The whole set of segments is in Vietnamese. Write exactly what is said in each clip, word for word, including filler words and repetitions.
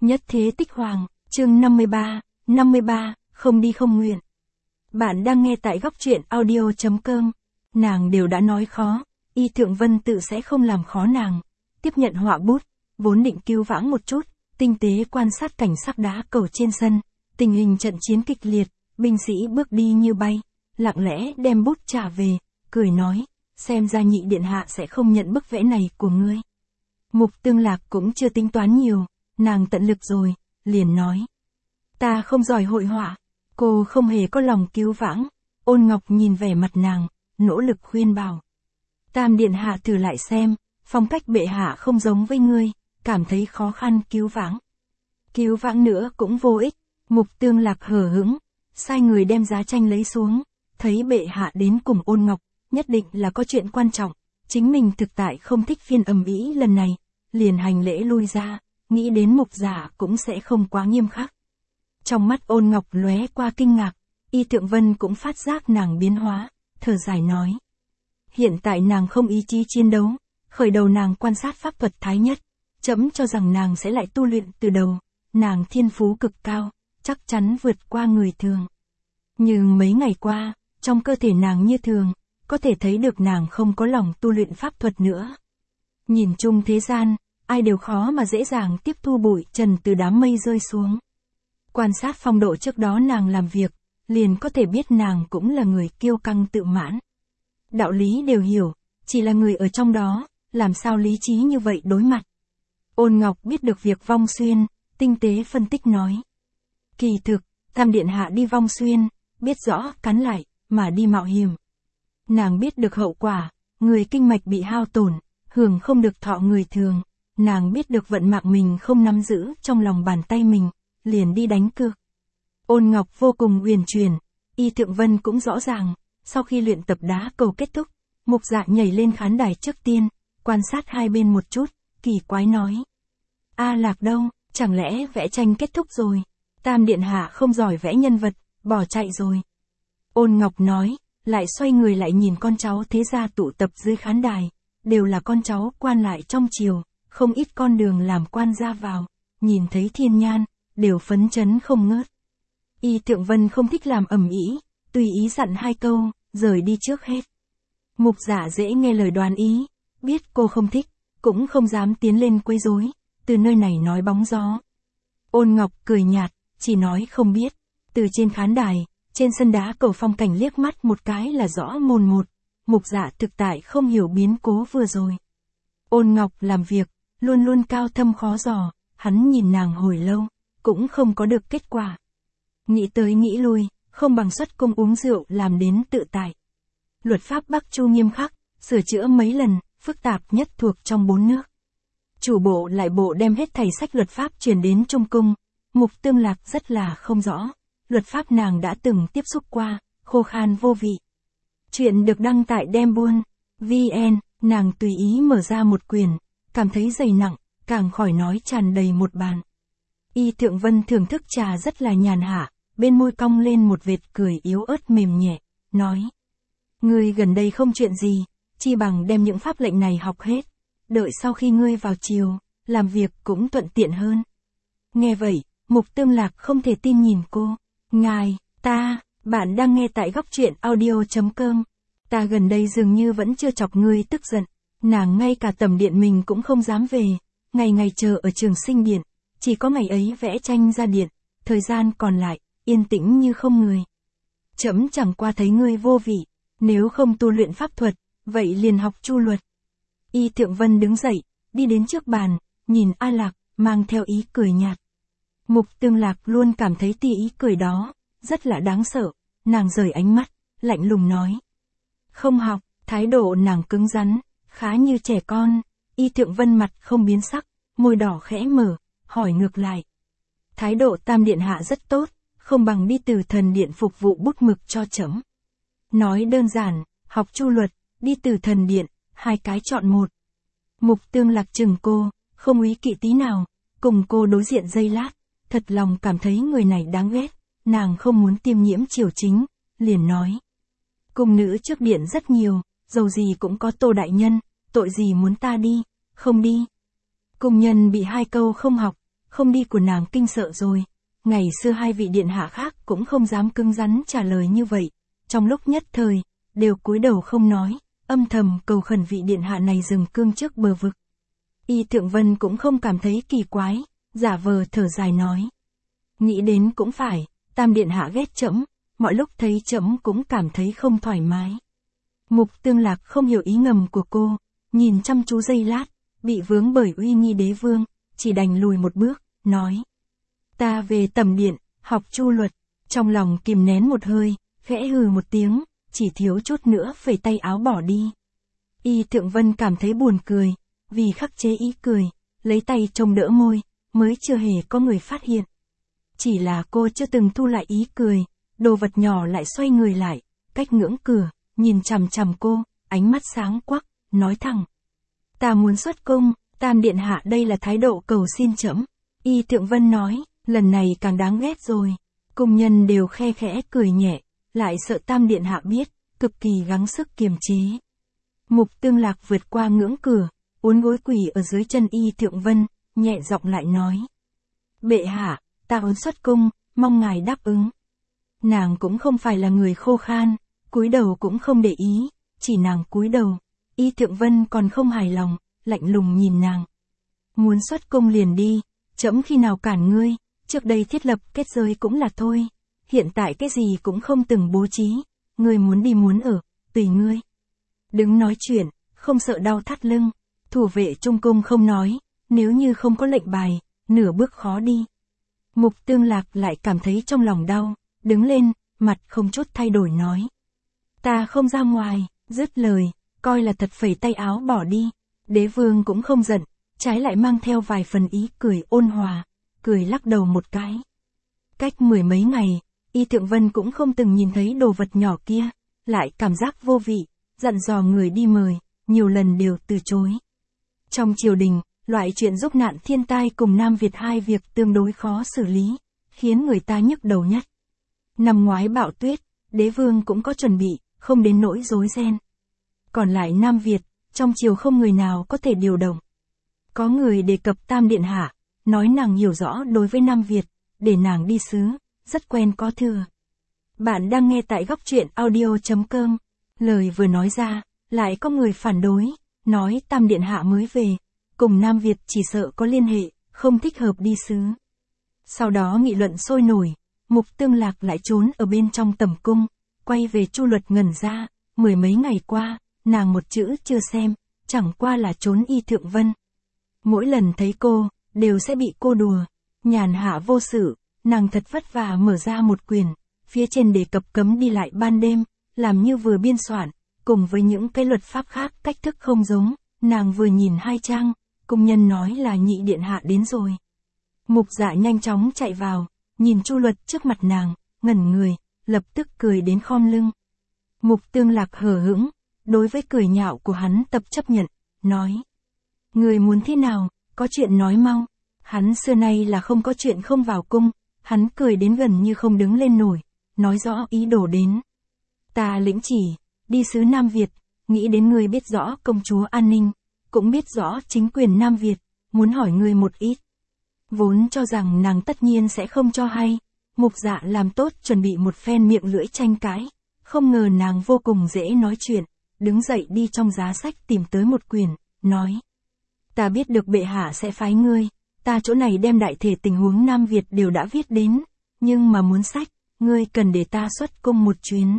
Nhất thế tích hoàng, chương năm mươi ba, năm mươi ba, không đi không nguyện. Bạn đang nghe tại góc truyện audio.com. Nàng đều đã nói khó, Y Thượng Vân tự sẽ không làm khó nàng. Tiếp nhận họa bút, vốn định cứu vãng một chút, tinh tế quan sát cảnh sắc đá cầu trên sân, tình hình trận chiến kịch liệt, binh sĩ bước đi như bay, lặng lẽ đem bút trả về, cười nói, xem ra nhị điện hạ sẽ không nhận bức vẽ này của ngươi. Mục Tương Lạc cũng chưa tính toán nhiều, nàng tận lực rồi, liền nói. Ta không giỏi hội họa, cô không hề có lòng cứu vãng. Ôn Ngọc nhìn vẻ mặt nàng, nỗ lực khuyên bảo. Tam điện hạ thử lại xem, phong cách bệ hạ không giống với ngươi, cảm thấy khó khăn cứu vãng. Cứu vãng nữa cũng vô ích. Mục Tương Lạc hờ hững, sai người đem giá tranh lấy xuống, thấy bệ hạ đến cùng Ôn Ngọc, nhất định là có chuyện quan trọng, chính mình thực tại không thích phiên ầm ĩ lần này, liền hành lễ lui ra, nghĩ đến mục giả cũng sẽ không quá nghiêm khắc. Trong mắt Ôn Ngọc lóe qua kinh ngạc, Y Thượng Vân cũng phát giác nàng biến hóa, thở dài nói. Hiện tại nàng không ý chí chiến đấu, khởi đầu nàng quan sát pháp thuật thái nhất, chấm cho rằng nàng sẽ lại tu luyện từ đầu, nàng thiên phú cực cao, chắc chắn vượt qua người thường. Nhưng mấy ngày qua, trong cơ thể nàng như thường, có thể thấy được nàng không có lòng tu luyện pháp thuật nữa. Nhìn chung thế gian, ai đều khó mà dễ dàng tiếp thu bụi trần từ đám mây rơi xuống. Quan sát phong độ trước đó nàng làm việc, liền có thể biết nàng cũng là người kiêu căng tự mãn. Đạo lý đều hiểu, chỉ là người ở trong đó, làm sao lý trí như vậy đối mặt. Ôn Ngọc biết được việc Vong Xuyên, tinh tế phân tích nói. Kỳ thực, Tam điện hạ đi Vong Xuyên, biết rõ cắn lại, mà đi mạo hiểm. Nàng biết được hậu quả, người kinh mạch bị hao tổn, hưởng không được thọ người thường. Nàng biết được vận mạng mình không nắm giữ trong lòng bàn tay mình, liền đi đánh cược. Ôn Ngọc vô cùng uyển chuyển, Y Thượng Vân cũng rõ ràng, sau khi luyện tập đá cầu kết thúc, Mục Dạ nhảy lên khán đài trước tiên, quan sát hai bên một chút, kỳ quái nói. A Lạc đâu, chẳng lẽ vẽ tranh kết thúc rồi? Tam điện hạ không giỏi vẽ nhân vật, bỏ chạy rồi. Ôn Ngọc nói, lại xoay người lại nhìn con cháu thế gia tụ tập dưới khán đài, đều là con cháu quan lại trong triều, không ít con đường làm quan ra vào, nhìn thấy thiên nhan, đều phấn chấn không ngớt. Y Thượng Vân không thích làm ầm ĩ, tùy ý dặn hai câu, rời đi trước hết. Mục Giả dễ nghe lời đoán ý, biết cô không thích, cũng không dám tiến lên quấy rối, từ nơi này nói bóng gió. Ôn Ngọc cười nhạt, chỉ nói không biết. Từ trên khán đài, trên sân đá cầu phong cảnh liếc mắt một cái là rõ mồn một. Mục Dạ thực tại không hiểu biến cố vừa rồi. Ôn Ngọc làm việc, luôn luôn cao thâm khó dò, hắn nhìn nàng hồi lâu, cũng không có được kết quả. Nghĩ tới nghĩ lui, không bằng xuất công uống rượu làm đến tự tại. Luật pháp Bắc Chu nghiêm khắc, sửa chữa mấy lần, phức tạp nhất thuộc trong bốn nước. Chủ bộ lại bộ đem hết thầy sách luật pháp truyền đến Trung Cung, Mục Tương Lạc rất là không rõ. Luật pháp nàng đã từng tiếp xúc qua, khô khan vô vị. Chuyện được đăng tại Đem Buôn, vê en, nàng tùy ý mở ra một quyển, cảm thấy dày nặng, càng khỏi nói tràn đầy một bàn. Y Thượng Vân thưởng thức trà rất là nhàn hạ, bên môi cong lên một vệt cười yếu ớt mềm nhẹ, nói. Ngươi gần đây không chuyện gì, chi bằng đem những pháp lệnh này học hết, đợi sau khi ngươi vào triều, làm việc cũng thuận tiện hơn. Nghe vậy, Mục Tương Lạc không thể tin nhìn cô. Ngài, ta, bạn đang nghe tại góc truyện audio.com. Ta gần đây dường như vẫn chưa chọc ngươi tức giận, nàng ngay cả tầm điện mình cũng không dám về, ngày ngày chờ ở trường sinh điện, chỉ có ngày ấy vẽ tranh ra điện, thời gian còn lại, yên tĩnh như không người. Chấm chẳng qua thấy ngươi vô vị, nếu không tu luyện pháp thuật, vậy liền học chu luật. Y Thượng Vân đứng dậy, đi đến trước bàn, nhìn A Lạc, mang theo ý cười nhạt. Mục Tương Lạc luôn cảm thấy tia ý cười đó, rất là đáng sợ, nàng rời ánh mắt, lạnh lùng nói. Không học, thái độ nàng cứng rắn, khá như trẻ con. Y Thượng Vân mặt không biến sắc, môi đỏ khẽ mở, hỏi ngược lại. Thái độ Tam điện hạ rất tốt, không bằng đi từ thần điện phục vụ bút mực cho chấm. Nói đơn giản, học chu luật, đi từ thần điện, hai cái chọn một. Mục Tương Lạc chừng cô, không úy kỵ tí nào, cùng cô đối diện giây lát, thật lòng cảm thấy người này đáng ghét, nàng không muốn tiêm nhiễm triều chính, liền nói. Cung nữ trước điện rất nhiều, dầu gì cũng có Tô đại nhân, tội gì muốn ta đi, không đi. Cung nhân bị hai câu không học, không đi của nàng kinh sợ rồi. Ngày xưa hai vị điện hạ khác cũng không dám cứng rắn trả lời như vậy. Trong lúc nhất thời, đều cúi đầu không nói, âm thầm cầu khẩn vị điện hạ này dừng cương trước bờ vực. Y Thượng Vân cũng không cảm thấy kỳ quái, giả vờ thở dài nói. Nghĩ đến cũng phải, Tam điện hạ ghét trẫm, mọi lúc thấy trẫm cũng cảm thấy không thoải mái. Mục Tương Lạc không hiểu ý ngầm của cô, nhìn chăm chú giây lát, bị vướng bởi uy nghi đế vương, chỉ đành lùi một bước, nói. Ta về tầm điện, học chu luật, trong lòng kìm nén một hơi, khẽ hừ một tiếng, chỉ thiếu chút nữa phẩy tay áo bỏ đi. Y Thượng Vân cảm thấy buồn cười, vì khắc chế ý cười, lấy tay trông đỡ môi, mới chưa hề có người phát hiện. Chỉ là cô chưa từng thu lại ý cười, đồ vật nhỏ lại xoay người lại, cách ngưỡng cửa, nhìn chằm chằm cô, ánh mắt sáng quắc, nói thẳng. Ta muốn xuất cung, Tam điện hạ đây là thái độ cầu xin trẫm. Y Thượng Vân nói, lần này càng đáng ghét rồi. Cung nhân đều khe khẽ cười nhẹ, lại sợ Tam điện hạ biết, cực kỳ gắng sức kiềm chế. Mục Tương Lạc vượt qua ngưỡng cửa, uốn gối quỳ ở dưới chân Y Thượng Vân, nhẹ giọng lại nói. Bệ hạ, ta muốn xuất cung, mong ngài đáp ứng. Nàng cũng không phải là người khô khan, cúi đầu cũng không để ý, chỉ nàng cúi đầu. Y Thượng Vân còn không hài lòng, lạnh lùng nhìn nàng. Muốn xuất cung liền đi, trẫm khi nào cản ngươi, trước đây thiết lập kết giới cũng là thôi. Hiện tại cái gì cũng không từng bố trí, ngươi muốn đi muốn ở, tùy ngươi. Đứng nói chuyện, không sợ đau thắt lưng, thủ vệ trung cung không nói, nếu như không có lệnh bài, nửa bước khó đi. Mục Tương Lạc lại cảm thấy trong lòng đau, đứng lên, mặt không chút thay đổi nói. Ta không ra ngoài, dứt lời, coi là thật phẩy tay áo bỏ đi. Đế vương cũng không giận, trái lại mang theo vài phần ý cười ôn hòa, cười lắc đầu một cái. Cách mười mấy ngày, Y Thượng Vân cũng không từng nhìn thấy đồ vật nhỏ kia, lại cảm giác vô vị, dặn dò người đi mời, nhiều lần đều từ chối. Trong triều đình, loại chuyện giúp nạn thiên tai cùng Nam Việt hai việc tương đối khó xử lý, khiến người ta nhức đầu nhất. Năm ngoái bão tuyết, đế vương cũng có chuẩn bị, không đến nỗi rối ren. Còn lại Nam Việt, trong triều không người nào có thể điều động. Có người đề cập Tam điện hạ, nói nàng hiểu rõ đối với Nam Việt, để nàng đi sứ, rất quen có thừa. Bạn đang nghe tại góc truyện audio chấm com. Lời vừa nói ra, lại có người phản đối, nói Tam điện hạ mới về, cùng Nam Việt chỉ sợ có liên hệ, không thích hợp đi sứ. Sau đó nghị luận sôi nổi, Mục Tương Lạc lại trốn ở bên trong tẩm cung, quay về chu luật ngẩn ra, mười mấy ngày qua, nàng một chữ chưa xem, chẳng qua là trốn Y Thượng Vân. Mỗi lần thấy cô, đều sẽ bị cô đùa, nhàn hạ vô sự, nàng thật vất vả mở ra một quyển, phía trên đề cập cấm đi lại ban đêm, làm như vừa biên soạn, cùng với những cái luật pháp khác cách thức không giống, nàng vừa nhìn hai trang, cung nhân nói là nhị điện hạ đến rồi. Mục Dạ nhanh chóng chạy vào, nhìn chu luật trước mặt nàng, ngẩn người, lập tức cười đến khom lưng. Mục Tương Lạc hờ hững, đối với cười nhạo của hắn tập chấp nhận, nói. Người muốn thế nào, có chuyện nói mau. Hắn xưa nay là không có chuyện không vào cung, hắn cười đến gần như không đứng lên nổi, nói rõ ý đồ đến. Ta lĩnh chỉ, đi sứ Nam Việt, nghĩ đến ngươi biết rõ công chúa an ninh, cũng biết rõ chính quyền Nam Việt, muốn hỏi ngươi một ít. Vốn cho rằng nàng tất nhiên sẽ không cho hay, Mục Dạ làm tốt chuẩn bị một phen miệng lưỡi tranh cãi, không ngờ nàng vô cùng dễ nói chuyện, đứng dậy đi trong giá sách tìm tới một quyển, nói. Ta biết được bệ hạ sẽ phái ngươi, ta chỗ này đem đại thể tình huống Nam Việt đều đã viết đến, nhưng mà muốn sách, ngươi cần để ta xuất cung một chuyến.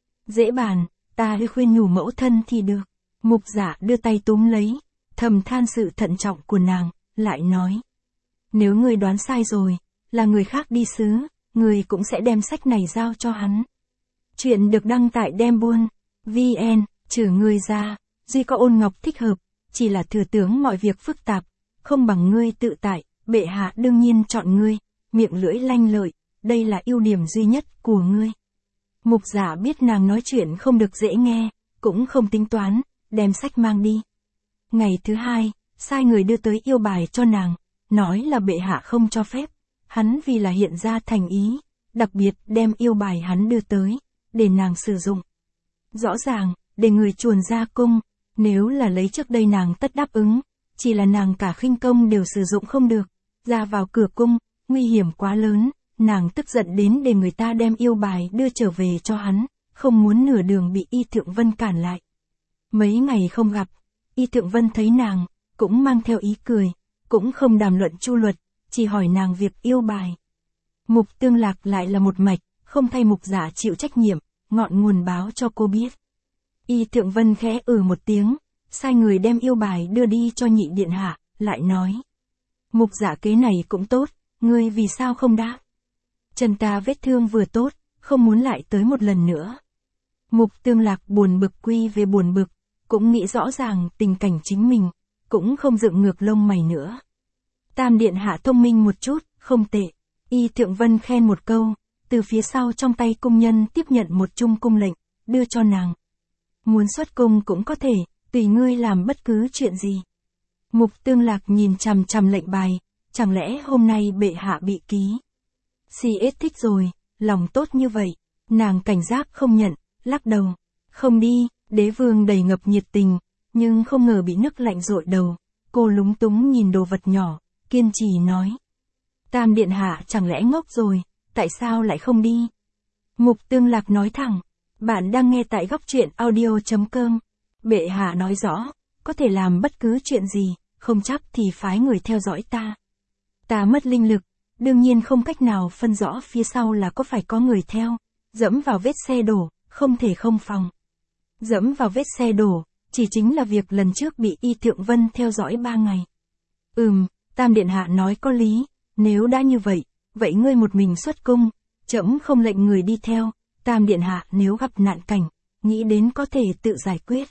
Dễ bàn, ta đi khuyên nhủ mẫu thân thì được. Mục Dạ đưa tay túm lấy, thầm than sự thận trọng của nàng, lại nói. Nếu ngươi đoán sai rồi, là người khác đi sứ, ngươi cũng sẽ đem sách này giao cho hắn. Chuyện được đăng tại Đem Buôn, vê en, trừ ngươi ra, duy có Ôn Ngọc thích hợp, chỉ là thừa tướng mọi việc phức tạp, không bằng ngươi tự tại, bệ hạ đương nhiên chọn ngươi, miệng lưỡi lanh lợi, đây là ưu điểm duy nhất của ngươi. Mục Dạ biết nàng nói chuyện không được dễ nghe, cũng không tính toán, đem sách mang đi. Ngày thứ hai, sai người đưa tới yêu bài cho nàng, nói là bệ hạ không cho phép, hắn vì là hiện ra thành ý, đặc biệt đem yêu bài hắn đưa tới, để nàng sử dụng. Rõ ràng, để người chuồn ra cung, nếu là lấy trước đây nàng tất đáp ứng, chỉ là nàng cả khinh công đều sử dụng không được, ra vào cửa cung, nguy hiểm quá lớn, nàng tức giận đến để người ta đem yêu bài đưa trở về cho hắn, không muốn nửa đường bị Y Thượng Vân cản lại. Mấy ngày không gặp, Y Thượng Vân thấy nàng, cũng mang theo ý cười, cũng không đàm luận chu luật, chỉ hỏi nàng việc yêu bài. Mục Tương Lạc lại là một mạch, không thay Mục Giả chịu trách nhiệm, ngọn nguồn báo cho cô biết. Y Thượng Vân khẽ ừ một tiếng, sai người đem yêu bài đưa đi cho nhị điện hạ, lại nói. Mục Giả kế này cũng tốt, ngươi vì sao không đáp? Chân ta vết thương vừa tốt, không muốn lại tới một lần nữa. Mục Tương Lạc buồn bực quy về buồn bực, cũng nghĩ rõ ràng tình cảnh chính mình, cũng không dựng ngược lông mày nữa. Tam điện hạ thông minh một chút, không tệ. Y Thượng Vân khen một câu, từ phía sau trong tay cung nhân tiếp nhận một chung cung lệnh, đưa cho nàng. Muốn xuất cung cũng có thể, tùy ngươi làm bất cứ chuyện gì. Mục Tương Lạc nhìn chằm chằm lệnh bài, chẳng lẽ hôm nay bệ hạ bị ký. Si ít thích rồi, lòng tốt như vậy, nàng cảnh giác không nhận, lắc đầu. Không đi, đế vương đầy ngập nhiệt tình, nhưng không ngờ bị nước lạnh dội đầu. Cô lúng túng nhìn đồ vật nhỏ, kiên trì nói. Tam điện hạ chẳng lẽ ngốc rồi, tại sao lại không đi? Mục Tương Lạc nói thẳng, bạn đang nghe tại góc truyện audio chấm com. Bệ hạ nói rõ, có thể làm bất cứ chuyện gì, không chắc thì phái người theo dõi ta. Ta mất linh lực, đương nhiên không cách nào phân rõ phía sau là có phải có người theo. Dẫm vào vết xe đổ, không thể không phòng. Dẫm vào vết xe đổ, chỉ chính là việc lần trước bị Y Thượng Vân theo dõi ba ngày. Ừm, Tam điện hạ nói có lý, nếu đã như vậy, vậy ngươi một mình xuất cung, trẫm không lệnh người đi theo. Tam điện hạ nếu gặp nạn cảnh, nghĩ đến có thể tự giải quyết.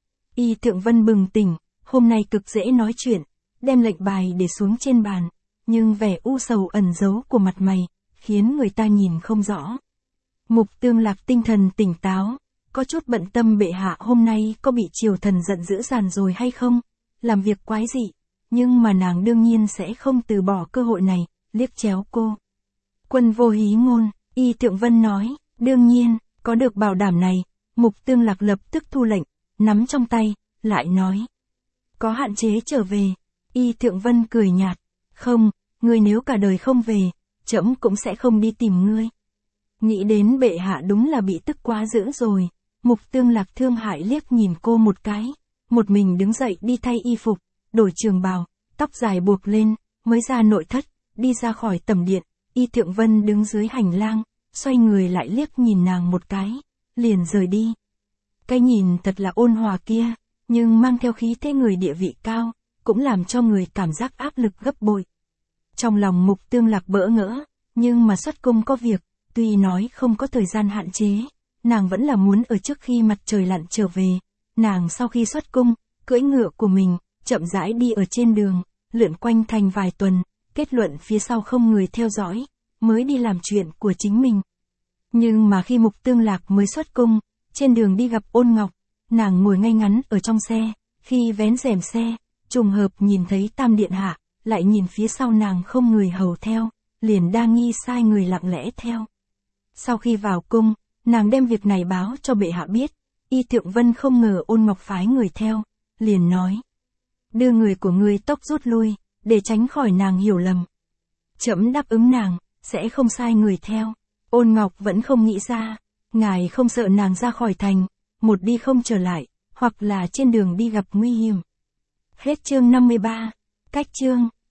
Y Thượng Vân bừng tỉnh, hôm nay cực dễ nói chuyện, đem lệnh bài để xuống trên bàn, nhưng vẻ u sầu ẩn giấu của mặt mày, khiến người ta nhìn không rõ. Mục Tương Lạc tinh thần tỉnh táo, có chút bận tâm bệ hạ hôm nay có bị triều thần giận dữ dằn rồi hay không, làm việc quái dị, nhưng mà nàng đương nhiên sẽ không từ bỏ cơ hội này, liếc chéo cô. Quân vô hí ngôn, Y Thượng Vân nói, đương nhiên, có được bảo đảm này, Mục Tương Lạc lập tức thu lệnh, nắm trong tay, lại nói. Có hạn chế trở về, Y Thượng Vân cười nhạt, không, ngươi nếu cả đời không về, trẫm cũng sẽ không đi tìm ngươi. Nghĩ đến bệ hạ đúng là bị tức quá dữ rồi, Mục Tương Lạc thương hại liếc nhìn cô một cái, một mình đứng dậy đi thay y phục, đổi trường bào, tóc dài buộc lên, mới ra nội thất, đi ra khỏi tẩm điện. Y Thượng Vân đứng dưới hành lang, xoay người lại liếc nhìn nàng một cái, liền rời đi. Cái nhìn thật là ôn hòa kia, nhưng mang theo khí thế người địa vị cao, cũng làm cho người cảm giác áp lực gấp bội. Trong lòng Mục Tương Lạc bỡ ngỡ, nhưng mà xuất cung có việc, tuy nói không có thời gian hạn chế, nàng vẫn là muốn ở trước khi mặt trời lặn trở về. Nàng sau khi xuất cung, cưỡi ngựa của mình, chậm rãi đi ở trên đường, lượn quanh thành vài tuần, kết luận phía sau không người theo dõi, mới đi làm chuyện của chính mình. Nhưng mà khi Mục Tương Lạc mới xuất cung, trên đường đi gặp Ôn Ngọc, nàng ngồi ngay ngắn ở trong xe, khi vén rèm xe, trùng hợp nhìn thấy Tam điện hạ, lại nhìn phía sau nàng không người hầu theo, liền đa nghi sai người lặng lẽ theo. Sau khi vào cung, nàng đem việc này báo cho bệ hạ biết, Y Thượng Vân không ngờ Ôn Ngọc phái người theo, liền nói. Đưa người của ngươi tốc rút lui, để tránh khỏi nàng hiểu lầm. Trẫm đáp ứng nàng, sẽ không sai người theo. Ôn Ngọc vẫn không nghĩ ra, ngài không sợ nàng ra khỏi thành, một đi không trở lại, hoặc là trên đường đi gặp nguy hiểm. Hết chương năm mươi ba, cách chương.